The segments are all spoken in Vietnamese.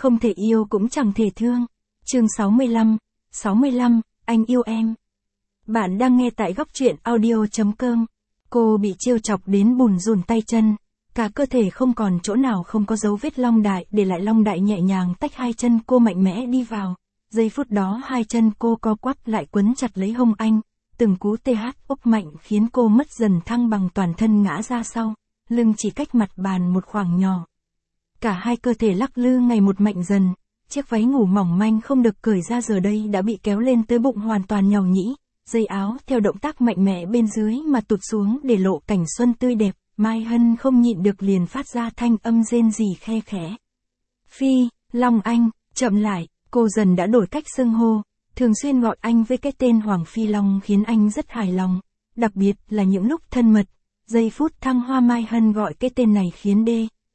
Không thể yêu cũng chẳng thể thương. Chương 65, anh yêu em. Bạn đang nghe tại góc truyện audio.com. Cô bị trêu chọc đến bùn rùn tay chân, cả cơ thể không còn chỗ nào không có dấu vết long đại, để lại long đại nhẹ nhàng tách hai chân cô mạnh mẽ đi vào. Giây phút đó hai chân cô co quắp lại quấn chặt lấy hông anh, từng cú TH úp mạnh khiến cô mất dần thăng bằng, toàn thân ngã ra sau, lưng chỉ cách mặt bàn một khoảng nhỏ. Cả hai cơ thể lắc lư ngày một mạnh dần, chiếc váy ngủ mỏng manh không được cởi ra giờ đây đã bị kéo lên tới bụng hoàn toàn nhàu nhĩ, dây áo theo động tác mạnh mẽ bên dưới mà tụt xuống để lộ cảnh xuân tươi đẹp. Mai Hân không nhịn được liền phát ra thanh âm rên rỉ khe khẽ. Phi, Long anh, chậm lại, cô dần đã đổi cách xưng hô, thường xuyên gọi anh với cái tên Hoàng Phi Long khiến anh rất hài lòng, đặc biệt là những lúc thân mật. Giây phút thăng hoa Mai Hân gọi cái tên này khiến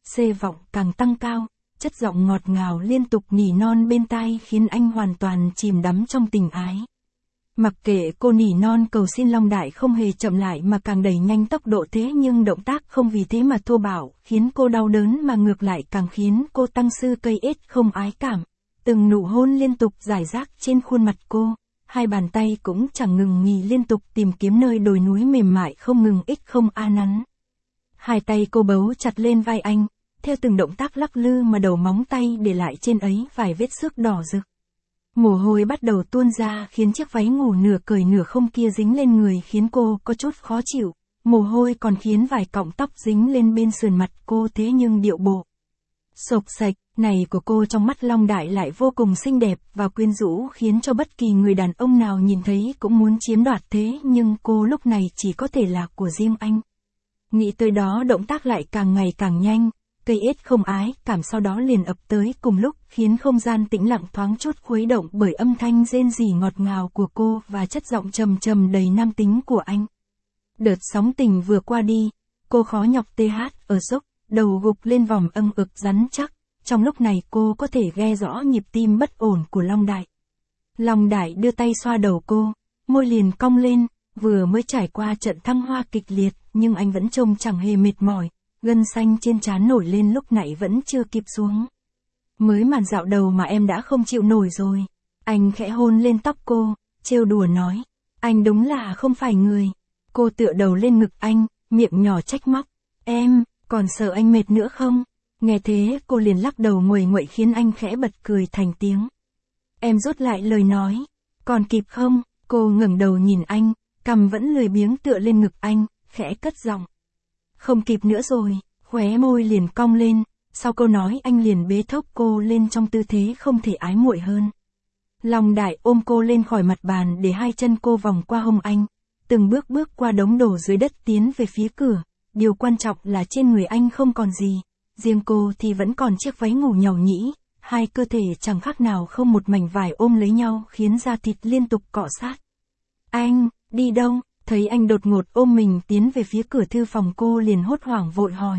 C vọng càng tăng cao, chất giọng ngọt ngào liên tục nỉ non bên tai khiến anh hoàn toàn chìm đắm trong tình ái. Mặc kệ cô nỉ non cầu xin Long đại không hề chậm lại mà càng đẩy nhanh tốc độ, thế nhưng động tác không vì thế mà thô bạo, khiến cô đau đớn mà ngược lại càng khiến cô tăng sư cây ết không ái cảm. Từng nụ hôn liên tục rải rác trên khuôn mặt cô, hai bàn tay cũng chẳng ngừng nghỉ liên tục tìm kiếm nơi đồi núi mềm mại không ngừng không nắn. Hai tay cô bấu chặt lên vai anh, theo từng động tác lắc lư mà đầu móng tay để lại trên ấy vài vết xước đỏ rực. Mồ hôi bắt đầu tuôn ra khiến chiếc váy ngủ nửa cởi nửa không kia dính lên người khiến cô có chút khó chịu, mồ hôi còn khiến vài cọng tóc dính lên bên sườn mặt cô, thế nhưng điệu bộ xộc xạch này của cô trong mắt Long đại lại vô cùng xinh đẹp và quyến rũ, khiến cho bất kỳ người đàn ông nào nhìn thấy cũng muốn chiếm đoạt, thế nhưng cô lúc này chỉ có thể là của riêng anh. Nghĩ tới đó động tác lại càng ngày càng nhanh, cây ết không ái cảm sau đó liền ập tới cùng lúc, khiến không gian tĩnh lặng thoáng chút khuấy động bởi âm thanh rên rỉ ngọt ngào của cô và chất giọng trầm trầm đầy nam tính của anh. Đợt sóng tình vừa qua đi, cô khó nhọc TH ở dốc, đầu gục lên vòng âng ực rắn chắc, trong lúc này cô có thể nghe rõ nhịp tim bất ổn của Long đại. Long đại đưa tay xoa đầu cô, môi liền cong lên, vừa mới trải qua trận thăng hoa kịch liệt, nhưng anh vẫn trông chẳng hề mệt mỏi. Gân xanh trên trán nổi lên lúc nãy vẫn chưa kịp xuống. Mới màn dạo đầu mà em đã không chịu nổi rồi. Anh khẽ hôn lên tóc cô, trêu đùa nói. Anh đúng là không phải người. Cô tựa đầu lên ngực anh, miệng nhỏ trách móc. Em, còn sợ anh mệt nữa không? Nghe thế cô liền lắc đầu nguầy nguậy khiến anh khẽ bật cười thành tiếng. Em rút lại lời nói. Còn kịp không? Cô ngẩng đầu nhìn anh, cằm vẫn lười biếng tựa lên ngực anh, khẽ cất giọng. Không kịp nữa rồi, khóe môi liền cong lên, sau câu nói anh liền bế thốc cô lên trong tư thế không thể ái muội hơn. Long đại ôm cô lên khỏi mặt bàn để hai chân cô vòng qua hông anh, từng bước bước qua đống đổ dưới đất tiến về phía cửa, điều quan trọng là trên người anh không còn gì, riêng cô thì vẫn còn chiếc váy ngủ nhàu nhĩ, hai cơ thể chẳng khác nào không một mảnh vải ôm lấy nhau khiến da thịt liên tục cọ sát. Anh, đi đâu? Thấy anh đột ngột ôm mình tiến về phía cửa thư phòng, cô liền hốt hoảng vội hỏi.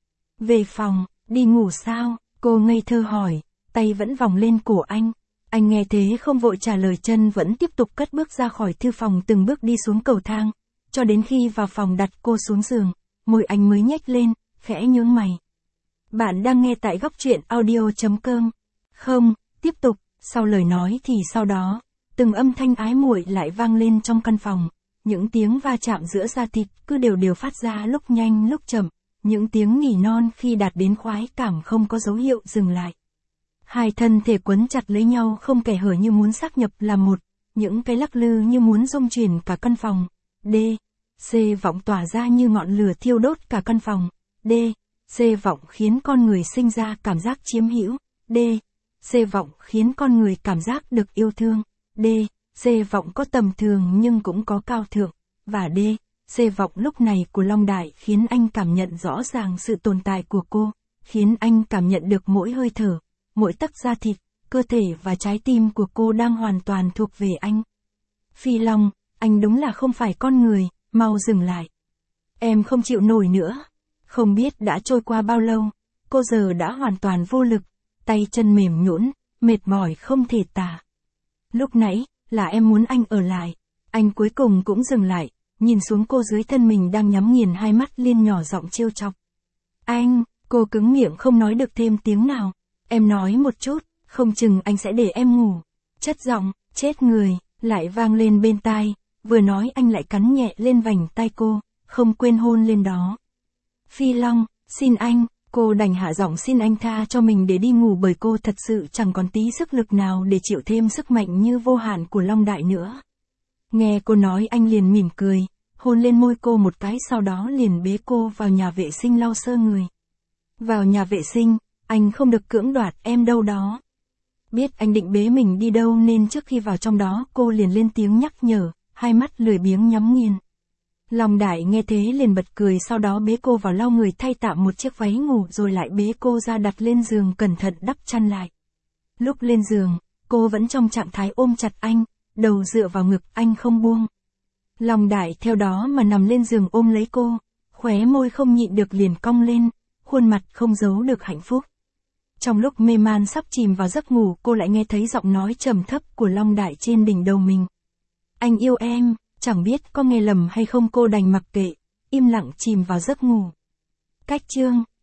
Về phòng, đi ngủ sao? Cô ngây thơ hỏi, tay vẫn vòng lên cổ anh. Anh nghe thế không vội trả lời, chân vẫn tiếp tục cất bước ra khỏi thư phòng, từng bước đi xuống cầu thang, cho đến khi vào phòng đặt cô xuống giường, môi anh mới nhếch lên, khẽ nhướng mày. Bạn đang nghe tại góc truyện audio.com. Không, tiếp tục, sau lời nói thì sau đó, từng âm thanh ái muội lại vang lên trong căn phòng. Những tiếng va chạm giữa da thịt cứ đều phát ra lúc nhanh lúc chậm, những tiếng nỉ non khi đạt đến khoái cảm không có dấu hiệu dừng lại. Hai thân thể quấn chặt lấy nhau không kẽ hở như muốn xác nhập làm một, những cái lắc lư như muốn rung chuyển cả căn phòng. C vọng tỏa ra như ngọn lửa thiêu đốt cả căn phòng. C vọng khiến con người sinh ra cảm giác chiếm hữu. C vọng khiến con người cảm giác được yêu thương. C vọng có tầm thường nhưng cũng có cao thượng, và C vọng lúc này của Long đại khiến anh cảm nhận rõ ràng sự tồn tại của cô, khiến anh cảm nhận được mỗi hơi thở, mỗi tấc da thịt, cơ thể và trái tim của cô đang hoàn toàn thuộc về anh. Phi Long, anh đúng là không phải con người, mau dừng lại. Em không chịu nổi nữa. Không biết đã trôi qua bao lâu, cô giờ đã hoàn toàn vô lực, tay chân mềm nhũn, mệt mỏi không thể tả. Lúc nãy, là em muốn anh ở lại. Anh cuối cùng cũng dừng lại, nhìn xuống cô dưới thân mình đang nhắm nghiền hai mắt liên, nhỏ giọng trêu chọc. Anh, cô cứng miệng không nói được thêm tiếng nào. Em nói một chút, không chừng anh sẽ để em ngủ. Chất giọng, chết người, lại vang lên bên tai, vừa nói anh lại cắn nhẹ lên vành tai cô, không quên hôn lên đó. Phi Long, xin anh, cô đành hạ giọng xin anh tha cho mình để đi ngủ bởi cô thật sự chẳng còn tí sức lực nào để chịu thêm sức mạnh như vô hạn của Long Đại nữa. Nghe cô nói anh liền mỉm cười, hôn lên môi cô một cái sau đó liền bế cô vào nhà vệ sinh lau sơ người. Vào nhà vệ sinh, anh không được cưỡng đoạt em đâu đó. Biết anh định bế mình đi đâu nên trước khi vào trong đó cô liền lên tiếng nhắc nhở, hai mắt lười biếng nhắm nghiền. Long Đại nghe thế liền bật cười sau đó bế cô vào lau người thay tạm một chiếc váy ngủ rồi lại bế cô ra đặt lên giường cẩn thận đắp chăn lại. Lúc lên giường, cô vẫn trong trạng thái ôm chặt anh, đầu dựa vào ngực anh không buông. Long Đại theo đó mà nằm lên giường ôm lấy cô, khóe môi không nhịn được liền cong lên, khuôn mặt không giấu được hạnh phúc. Trong lúc mê man sắp chìm vào giấc ngủ cô lại nghe thấy giọng nói trầm thấp của Long Đại trên đỉnh đầu mình. Anh yêu em, chẳng biết có nghe lầm hay không cô đành mặc kệ, im lặng chìm vào giấc ngủ. Cách chương